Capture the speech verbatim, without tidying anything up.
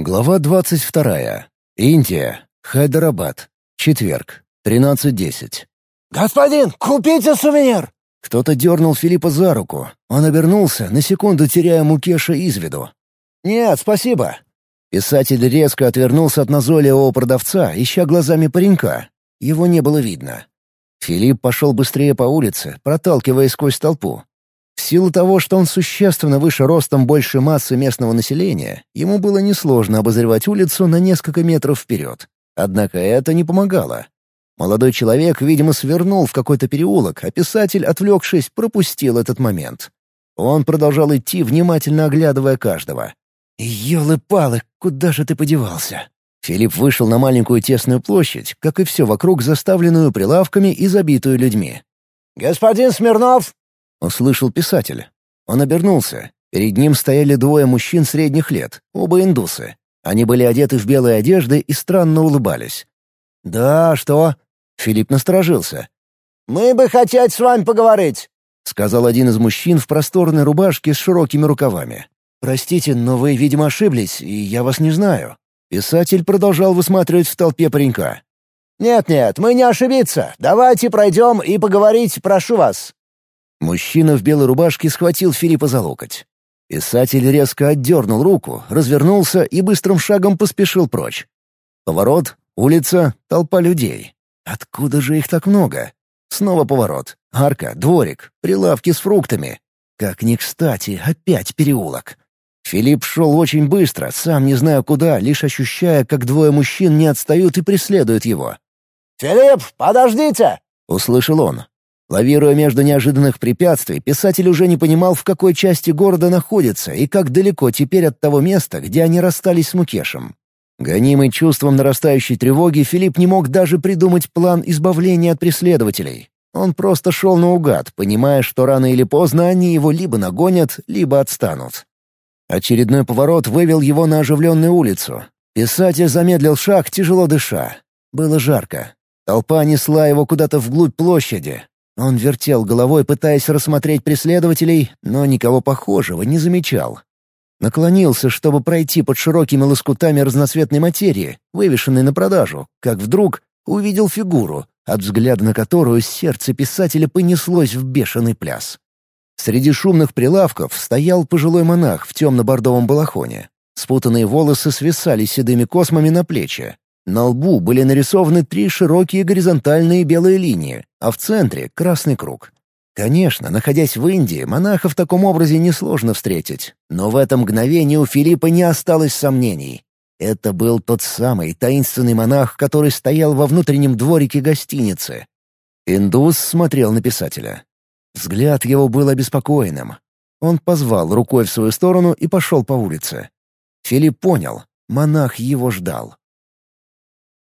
Глава двадцать вторая. Индия. Хайдарабад. Четверг. тринадцать десять. «Господин, купите сувенир!» Кто-то дернул Филиппа за руку. Он обернулся, на секунду теряя Мукеша из виду. «Нет, спасибо». Писатель резко отвернулся от назойливого продавца, ища глазами паренька. Его не было видно. Филипп пошел быстрее по улице, проталкиваясь сквозь толпу. В силу того, что он существенно выше ростом больше массы местного населения, ему было несложно обозревать улицу на несколько метров вперед. Однако это не помогало. Молодой человек, видимо, свернул в какой-то переулок, а писатель, отвлекшись, пропустил этот момент. Он продолжал идти, внимательно оглядывая каждого. «Елы-палы, куда же ты подевался?» Филипп вышел на маленькую тесную площадь, как и все вокруг, заставленную прилавками и забитую людьми. «Господин Смирнов!» — услышал писатель. Он обернулся. Перед ним стояли двое мужчин средних лет, оба индусы. Они были одеты в белые одежды и странно улыбались. «Да, что?» — Филипп насторожился. «Мы бы хотели с вами поговорить», — сказал один из мужчин в просторной рубашке с широкими рукавами. «Простите, но вы, видимо, ошиблись, и я вас не знаю». Писатель продолжал высматривать в толпе паренька. «Нет-нет, мы не ошибиться. Давайте пройдем и поговорить, прошу вас». Мужчина в белой рубашке схватил Филиппа за локоть. Писатель резко отдернул руку, развернулся и быстрым шагом поспешил прочь. Поворот, улица, толпа людей. Откуда же их так много? Снова поворот, арка, дворик, прилавки с фруктами. Как ни кстати, опять переулок. Филипп шел очень быстро, сам не зная куда, лишь ощущая, как двое мужчин не отстают и преследуют его. «Филипп, подождите!» — услышал он. Лавируя между неожиданных препятствий, писатель уже не понимал, в какой части города находится и как далеко теперь от того места, где они расстались с Мукешем. Гонимый чувством нарастающей тревоги, Филипп не мог даже придумать план избавления от преследователей. Он просто шел наугад, понимая, что рано или поздно они его либо нагонят, либо отстанут. Очередной поворот вывел его на оживленную улицу. Писатель замедлил шаг, тяжело дыша. Было жарко. Толпа несла его куда-то вглубь площади. Он вертел головой, пытаясь рассмотреть преследователей, но никого похожего не замечал. Наклонился, чтобы пройти под широкими лоскутами разноцветной материи, вывешенной на продажу, как вдруг увидел фигуру, от взгляда на которую сердце писателя понеслось в бешеный пляс. Среди шумных прилавков стоял пожилой монах в темно-бордовом балахоне. Спутанные волосы свисали седыми космами на плечи. На лбу были нарисованы три широкие горизонтальные белые линии, а в центре — красный круг. Конечно, находясь в Индии, монаха в таком образе несложно встретить, но в это мгновение у Филиппа не осталось сомнений. Это был тот самый таинственный монах, который стоял во внутреннем дворике гостиницы. Индус смотрел на писателя. Взгляд его был обеспокоенным. Он позвал рукой в свою сторону и пошел по улице. Филипп понял — монах его ждал.